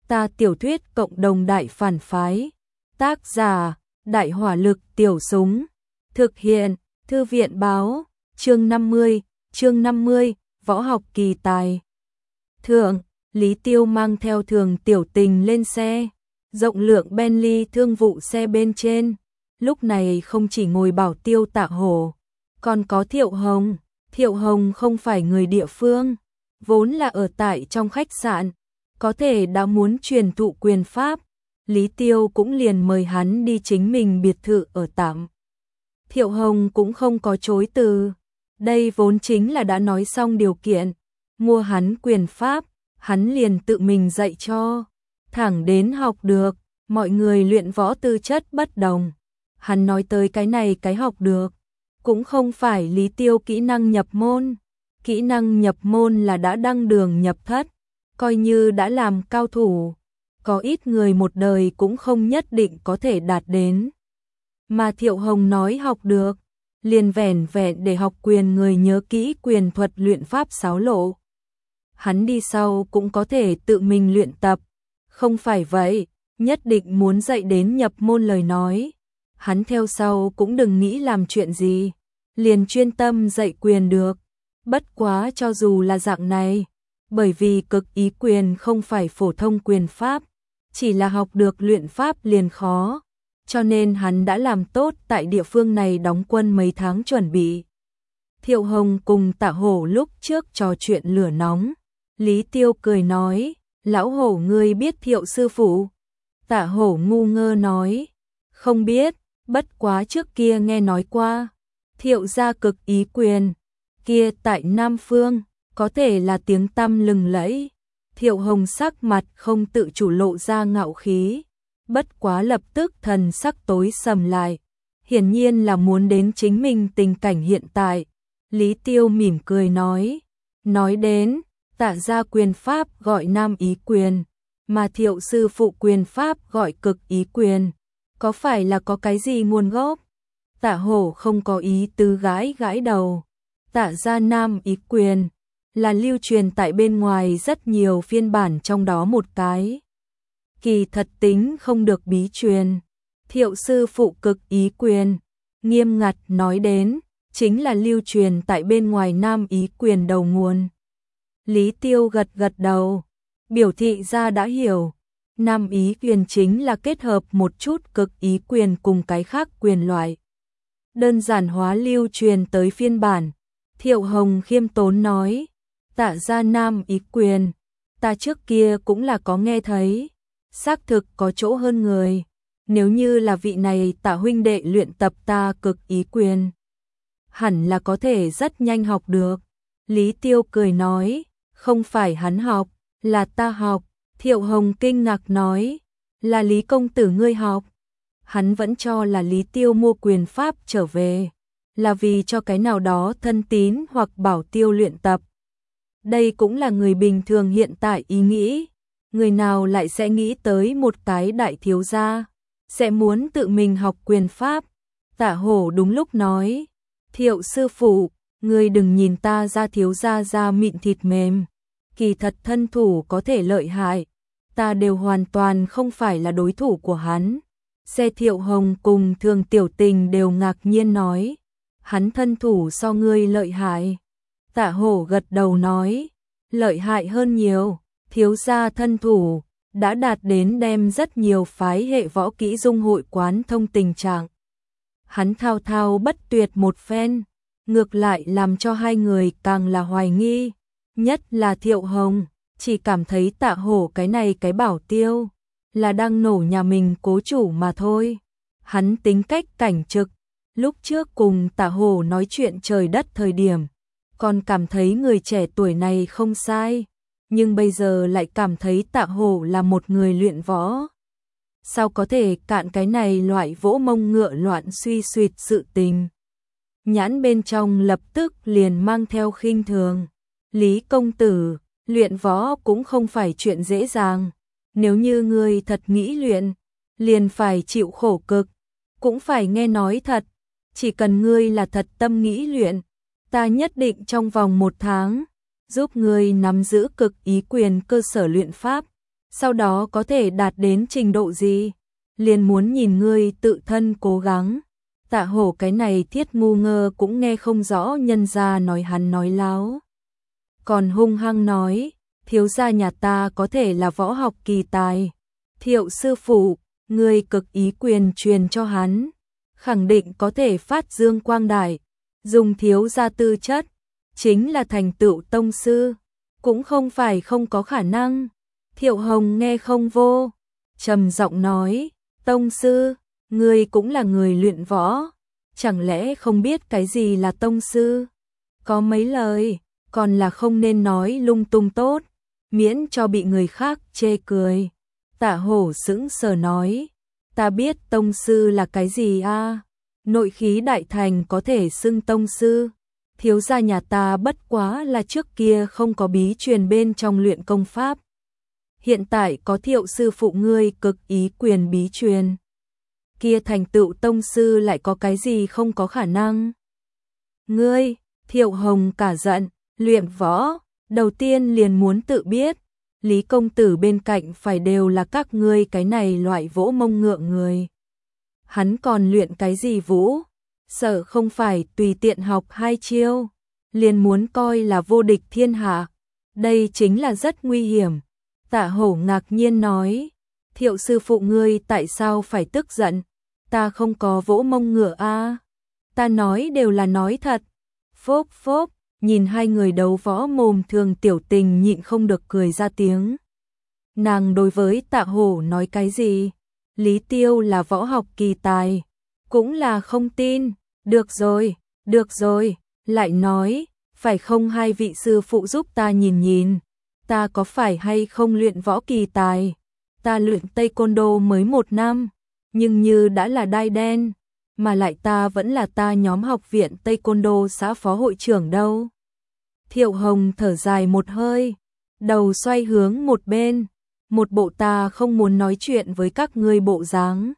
Ta tiểu thuyết cộng đồng đại phản phái. Tác giả, Đại hỏa lực tiểu súng. Thực hiện, Thư viện báo, chương 50, võ học kỳ tài. Thượng, Lý Tiêu mang theo Thường Tiểu Tình lên xe, rộng lượng Bentley thương vụ xe bên trên. Lúc này không chỉ ngồi Bảo Tiêu Tạ Hổ, còn có Thiệu Hồng. Thiệu Hồng không phải người địa phương, vốn là ở tại trong khách sạn, có thể đã muốn truyền thụ quyền pháp. Lý Tiêu cũng liền mời hắn đi chính mình biệt thự ở tạm. Thiệu Hồng cũng không có chối từ, đây vốn chính là đã nói xong điều kiện, mua hắn quyền pháp, hắn liền tự mình dạy cho, thẳng đến học được, mọi người luyện võ tư chất bất đồng. Hắn nói tới cái này cái học được, cũng không phải Lý Tiêu kỹ năng nhập môn. Kỹ năng nhập môn là đã đăng đường nhập thất, coi như đã làm cao thủ, có ít người một đời cũng không nhất định có thể đạt đến. Mà Thiệu Hồng nói học được, liền vẻn vẹn để học quyền người nhớ kỹ quyền thuật luyện pháp sáo lộ. Hắn đi sau cũng có thể tự mình luyện tập, không phải vậy, nhất định muốn dạy đến nhập môn lời nói. Hắn theo sau cũng đừng nghĩ làm chuyện gì, liền chuyên tâm dạy quyền được. Bất quá cho dù là dạng này, bởi vì cực ý quyền không phải phổ thông quyền pháp, chỉ là học được luyện pháp liền khó, cho nên hắn đã làm tốt tại địa phương này đóng quân mấy tháng chuẩn bị. Thiệu Hồng cùng Tạ Hổ lúc trước trò chuyện lửa nóng, Lý Tiêu cười nói, lão Hổ ngươi biết Thiệu sư phụ? Tạ Hổ ngu ngơ nói, không biết, bất quá trước kia nghe nói qua, Thiệu gia cực ý quyền, kia tại Nam Phương, có thể là tiếng tăm lừng lẫy. Thiệu Hồng sắc mặt không tự chủ lộ ra ngạo khí, bất quá lập tức thần sắc tối sầm lại, hiển nhiên là muốn đến chính mình tình cảnh hiện tại. Lý Tiêu mỉm cười nói đến, Tạ gia quyền pháp gọi Nam ý quyền, mà Thiệu sư phụ quyền pháp gọi cực ý quyền, có phải là có cái gì nguồn gốc? Tạ Hổ không có ý tứ gãi gãi đầu. Tạ gia Nam ý quyền là lưu truyền tại bên ngoài rất nhiều phiên bản, trong đó một cái kỳ thật tính không được bí truyền. Thiệu sư phụ cực ý quyền, nghiêm ngặt nói đến, chính là lưu truyền tại bên ngoài Nam ý quyền đầu nguồn. Lý Tiêu gật gật đầu, biểu thị ra đã hiểu. Nam ý quyền chính là kết hợp một chút cực ý quyền cùng cái khác quyền loại, đơn giản hóa lưu truyền tới phiên bản. Thiệu Hồng khiêm tốn nói, Tạ gia Nam ý quyền, ta trước kia cũng là có nghe thấy, xác thực có chỗ hơn người. Nếu như là vị này Tạ huynh đệ luyện tập ta cực ý quyền, hẳn là có thể rất nhanh học được. Lý Tiêu cười nói, không phải hắn học, là ta học. Thiệu Hồng kinh ngạc nói, là Lý công tử ngươi học? Hắn vẫn cho là Lý Tiêu mua quyền pháp trở về, là vì cho cái nào đó thân tín hoặc Bảo Tiêu luyện tập. Đây cũng là người bình thường hiện tại ý nghĩ, người nào lại sẽ nghĩ tới một cái đại thiếu gia sẽ muốn tự mình học quyền pháp. Tạ Hổ đúng lúc nói, Thiệu sư phụ, ngươi đừng nhìn ta ra thiếu gia da mịn thịt mềm, kỳ thật thân thủ có thể lợi hại, ta đều hoàn toàn không phải là đối thủ của hắn. Xe Thiệu Hồng cùng Thường Tiểu Tình đều ngạc nhiên nói, hắn thân thủ so ngươi lợi hại. Tạ Hổ gật đầu nói, lợi hại hơn nhiều, thiếu gia thân thủ đã đạt đến đem rất nhiều phái hệ võ kỹ dung hội quán thông tình trạng. Hắn thao thao bất tuyệt một phen, ngược lại làm cho hai người càng là hoài nghi, nhất là Thiệu Hồng, chỉ cảm thấy Tạ Hổ cái này cái Bảo Tiêu là đang nổ nhà mình cố chủ mà thôi. Hắn tính cách cảnh trực, lúc trước cùng Tạ Hổ nói chuyện trời đất thời điểm, còn cảm thấy người trẻ tuổi này không sai, nhưng bây giờ lại cảm thấy Tạ Hổ là một người luyện võ. Sao có thể cạn cái này loại vỗ mông ngựa loạn suy suyệt sự tình? Nhãn bên trong lập tức liền mang theo khinh thường. Lý công tử, luyện võ cũng không phải chuyện dễ dàng. Nếu như ngươi thật nghĩ luyện, liền phải chịu khổ cực, cũng phải nghe nói thật. Chỉ cần ngươi là thật tâm nghĩ luyện, ta nhất định trong vòng 1 tháng, giúp ngươi nắm giữ cực ý quyền cơ sở luyện pháp. sau đó có thể đạt đến trình độ gì? Liền muốn nhìn ngươi tự thân cố gắng. Tạ Hổ cái này thiết ngu ngơ cũng nghe không rõ nhân gia nói hắn nói láo. Còn hung hăng nói, thiếu gia nhà ta có thể là võ học kỳ tài. Thiệu sư phụ, ngươi cực ý quyền truyền cho hắn, khẳng định có thể phát dương quang đại, dùng thiếu gia tư chất, chính là thành tựu tông sư, cũng không phải không có khả năng. Thiệu Hồng nghe không vô, trầm giọng nói, tông sư, ngươi cũng là người luyện võ, chẳng lẽ không biết cái gì là tông sư? Có mấy lời, còn là không nên nói lung tung tốt, miễn cho bị người khác chê cười. Tạ Hổ sững sờ nói, ta biết tông sư là cái gì a? Nội khí đại thành có thể xưng tông sư. Thiếu gia nhà ta bất quá là trước kia không có bí truyền bên trong luyện công pháp. Hiện tại có Thiệu sư phụ ngươi cực ý quyền bí truyền. Kia thành tựu tông sư lại có cái gì không có khả năng? Ngươi, Thiệu Hồng cả giận, luyện võ, đầu tiên liền muốn tự biết. Lý công tử bên cạnh phải đều là các ngươi cái này loại vỗ mông ngựa người. Hắn còn luyện cái gì vũ? Sợ không phải tùy tiện học 2 chiêu, liền muốn coi là vô địch thiên hạ. Đây chính là rất nguy hiểm. Tạ Hổ ngạc nhiên nói, Thiệu sư phụ ngươi tại sao phải tức giận? Ta không có vỗ mông ngựa a, ta nói đều là nói thật. Phốp phốp, nhìn hai người đấu võ mồm Thường Tiểu Tình nhịn không được cười ra tiếng. Nàng đối với Tạ Hổ nói cái gì? Lý Tiêu là võ học kỳ tài, cũng là không tin. Được rồi, lại nói, phải không hai vị sư phụ giúp ta nhìn nhìn, ta có phải hay không luyện võ kỳ tài? Ta luyện Taekwondo mới 1 năm, nhưng như đã là đai đen, mà lại ta vẫn là ta nhóm học viện Taekwondo xã phó hội trưởng đâu. Thiệu Hồng thở dài một hơi, đầu xoay hướng một bên, một bộ ta không muốn nói chuyện với các ngươi bộ dáng.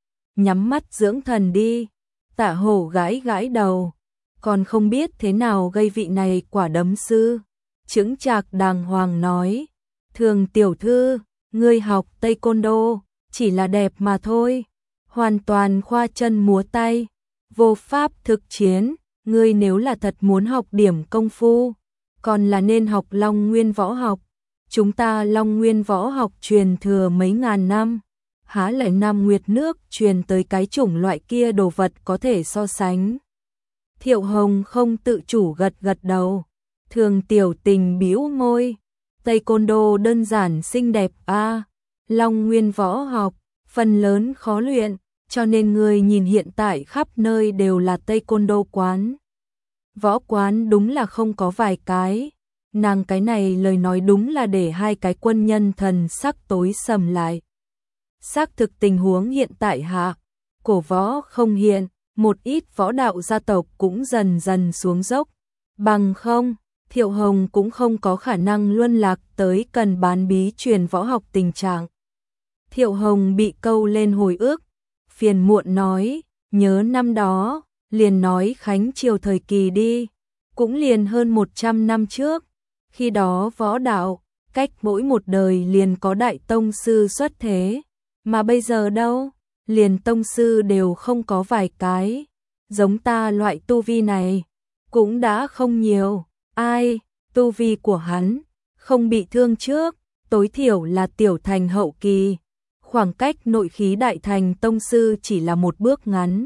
Nhắm mắt dưỡng thần đi. Tạ Hổ gãi gãi đầu, còn không biết thế nào gây vị này quả đấm sư. Chững chạc đàng hoàng nói, Thường tiểu thư, ngươi học Taekwondo, chỉ là đẹp mà thôi, hoàn toàn khoa chân múa tay, vô pháp thực chiến, ngươi nếu là thật muốn học điểm công phu, còn là nên học Long Nguyên võ học. Chúng ta Long Nguyên võ học truyền thừa mấy ngàn năm, há lại Nam Nguyệt nước truyền tới cái chủng loại kia đồ vật có thể so sánh. Thiệu Hồng không tự chủ gật gật đầu. Thường Tiểu Tình bĩu môi, Taekwondo đơn giản xinh đẹp a, Long Nguyên võ học phần lớn khó luyện, cho nên người nhìn hiện tại khắp nơi đều là Taekwondo quán. Võ quán đúng là không có vài cái. Nàng cái này lời nói đúng là để hai cái quân nhân thần sắc tối sầm lại. Xác thực tình huống hiện tại hạ, cổ võ không hiện, một ít võ đạo gia tộc cũng dần dần xuống dốc. Bằng không, Thiệu Hồng cũng không có khả năng luân lạc tới cần bán bí truyền võ học tình trạng. Thiệu Hồng bị câu lên hồi ức, phiền muộn nói, nhớ năm đó, liền nói Khánh Triều thời kỳ đi, cũng liền hơn 100 năm trước. Khi đó võ đạo, cách mỗi một đời liền có đại tông sư xuất thế, mà bây giờ đâu, liền tông sư đều không có vài cái, giống ta loại tu vi này, cũng đã không nhiều. Ai, tu vi của hắn, không bị thương trước, tối thiểu là tiểu thành hậu kỳ, khoảng cách nội khí đại thành tông sư chỉ là một bước ngắn.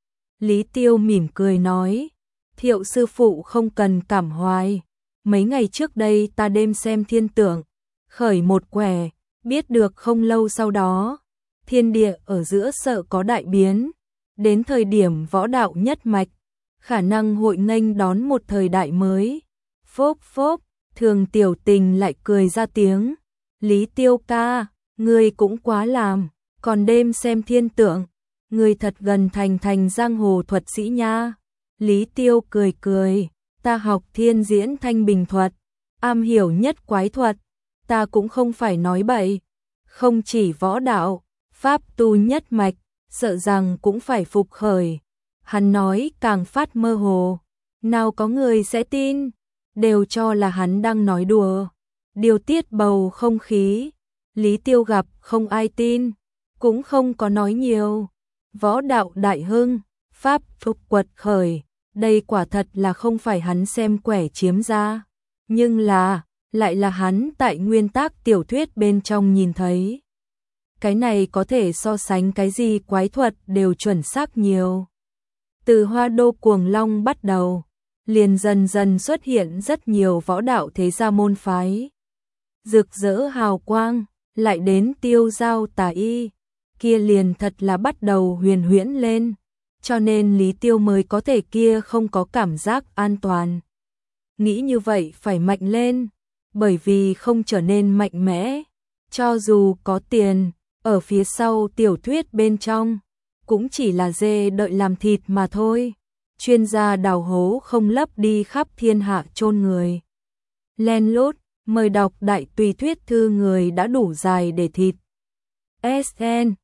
Lý Tiêu mỉm cười nói, Thiệu sư phụ không cần cảm hoài. Mấy ngày trước đây ta đêm xem thiên tượng, khởi một quẻ, biết được không lâu sau đó, thiên địa ở giữa sợ có đại biến, đến thời điểm võ đạo nhất mạch, khả năng hội nghênh đón một thời đại mới. Phốp phốp, Thường Tiểu Tình lại cười ra tiếng, Lý Tiêu ca, ngươi cũng quá làm, còn đêm xem thiên tượng, ngươi thật gần thành giang hồ thuật sĩ nha. Lý Tiêu cười cười, ta học thiên diễn thanh bình thuật, am hiểu nhất quái thuật, ta cũng không phải nói bậy, không chỉ võ đạo, pháp tu nhất mạch, sợ rằng cũng phải phục khởi. Hắn nói càng phát mơ hồ, nào có người sẽ tin, đều cho là hắn đang nói đùa, điều tiết bầu không khí. Lý Tiêu gặp không ai tin, cũng không có nói nhiều. Võ đạo đại hưng, pháp phục quật khởi, đây quả thật là không phải hắn xem quẻ chiếm ra, nhưng lại là hắn tại nguyên tác tiểu thuyết bên trong nhìn thấy. Cái này có thể so sánh cái gì quái thuật đều chuẩn xác nhiều. Từ Hoa Đô Cuồng Long bắt đầu, liền dần dần xuất hiện rất nhiều võ đạo thế gia môn phái. Rực rỡ hào quang, lại đến tiêu giao tà y, kia liền thật là bắt đầu huyền huyễn lên, cho nên Lý Tiêu mới có thể kia không có cảm giác an toàn. Nghĩ như vậy phải mạnh lên, bởi vì không trở nên mạnh mẽ, cho dù có tiền, ở phía sau tiểu thuyết bên trong, cũng chỉ là dê đợi làm thịt mà thôi. Chuyên gia đào hố không lấp đi khắp thiên hạ chôn người. Len lút, mời đọc đại tùy thuyết thư người đã đủ dài để thịt. SN